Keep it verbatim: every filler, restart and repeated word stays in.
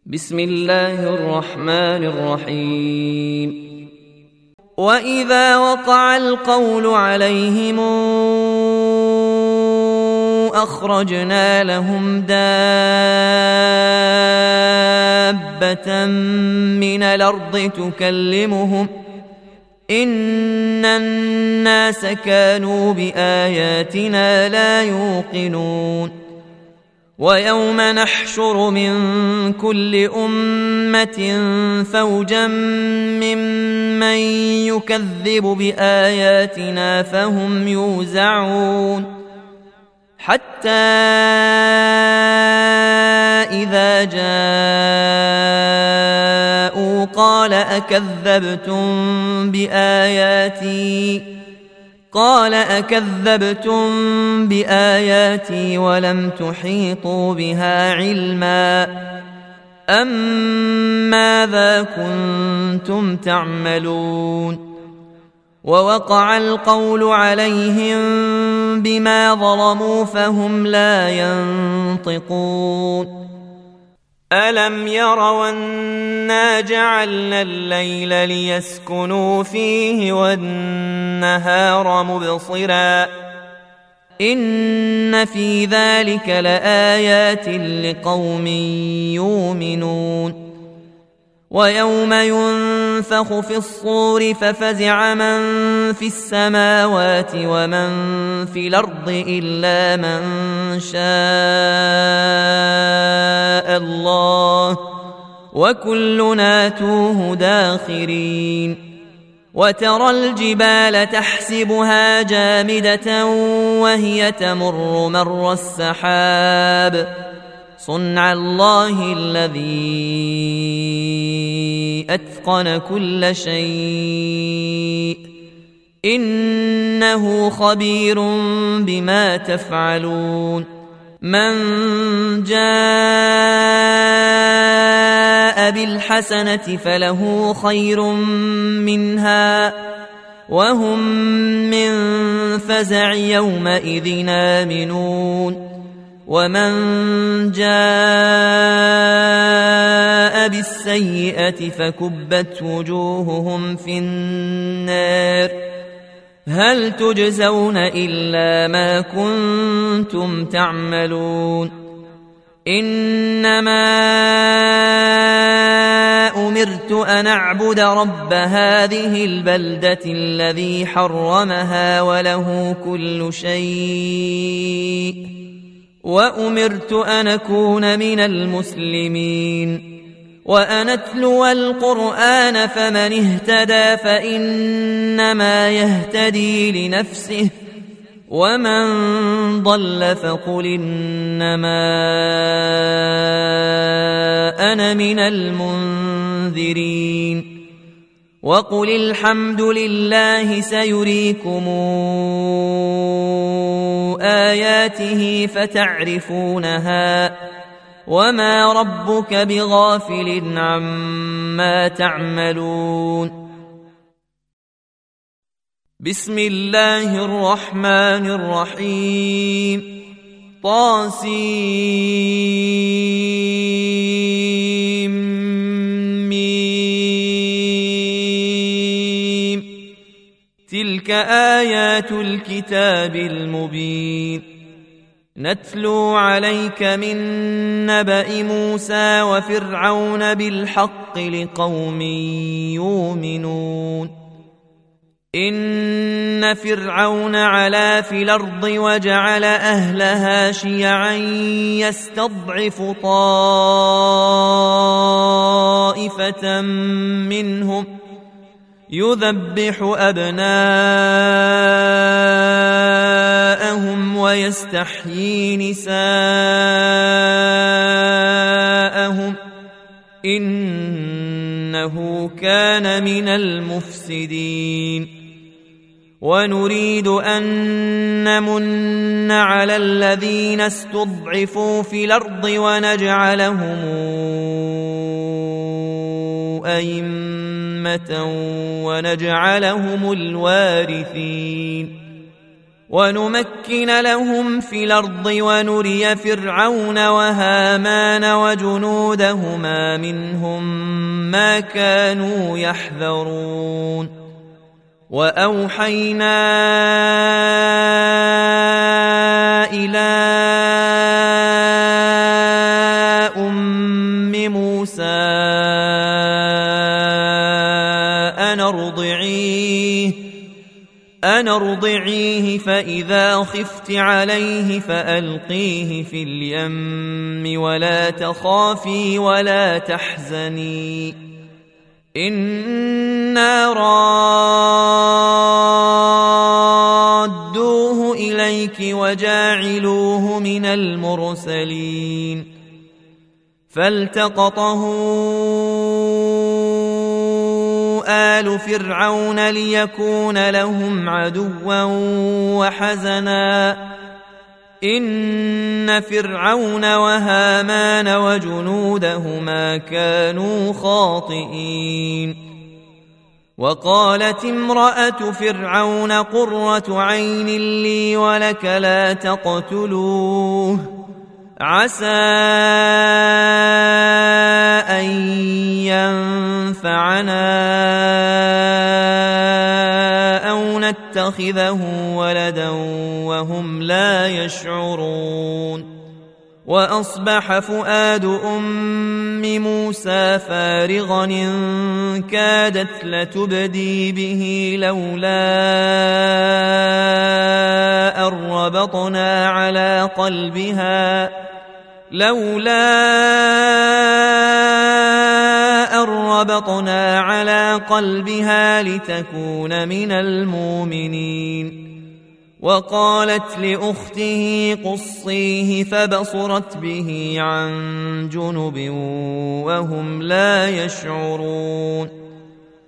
بسم الله الرحمن الرحيم. وإذا وقع القول عليهم أخرجنا لهم دابة من الأرض تكلمهم إن الناس كانوا بآياتنا لا يوقنون. ويوم نحشر من كل أمة فوجا ممن يكذب بآياتنا فهم يوزعون حتى إذا جاءوا قال أكذبتم بآياتي قال أكذبتم بآياتي ولم تحيطوا بها علما أم ماذا كنتم تعملون. ووقع القول عليهم بما ظلموا فهم لا ينطقون. ألم يروا أنا جعلنا الليل ليسكنوا فيه والنهار مبصرا إن في ذلك لآيات لقوم يؤمنون. ويوم ينفخ في الصور ففزع من في السماوات ومن في الأرض إلا من شاء الله وكلنا توه داخرين. وترى الجبال تحسبها جامدة وهي تمر مر السحاب صنع الله الذي أتقن كل شيء إنه خبير بما تفعلون. من جاء بالحسنة فله خير منها وهم من فزع يومئذ آمنون. ومن جاء بالسيئة فكبت وجوههم في النار هل تجزون إلا ما كنتم تعملون. إنما أمرت أن أعبد رب هذه البلدة الذي حرمها وله كل شيء وأمرت أن أكون من المسلمين. وأن أتلو القرآن فمن اهتدى فإنما يهتدي لنفسه ومن ضل فقل إنما أنا من المنذرين. وقل الحمد لله سيريكم آياته فتعرفونها وما ربك بغافل عما تعملون. بسم الله الرحمن الرحيم. طاسيم تلك آيات الكتاب المبين نتلو عليك من نبأ موسى وفرعون بالحق لقوم يؤمنون. إن فرعون علا في الأرض وجعل أهلها شيعا يستضعف طائفة منهم يذبح أبناءهم ويستحيي نساءهم إنه كان من المفسدين. ونريد أن نمن على الذين استضعفوا في الأرض ونجعلهم أئمة ونجعلهم الوارثين. ونمكن لهم في الأرض ونري فرعون وهامان وجنودهما منهم ما كانوا يحذرون وأوحينا إلى أم موسى أن ارضعيه أن ارضعيه فإذا خفت عليه فألقيه في اليم ولا تخافي ولا تحزني إنا رادوه إليك وجاعلوه من المرسلين فالتقطه آل فرعون ليكون لهم عدوا وحزنا إن فرعون وهامان وجنودهما كانوا خاطئين وقالت امرأة فرعون قرة عين لي ولك لا تقتلوه عسى أن ينفعنا أو نتخذه ولدا وهم لا يشعرون وأصبح فؤاد أم موسى فارغا إن كادت لتبدي به لولا أن ربطنا على قلبها لولا أن ربطنا على قلبها لتكون من المؤمنين وقالت لأخته قصيه فبصرت به عن جنب وهم لا يشعرون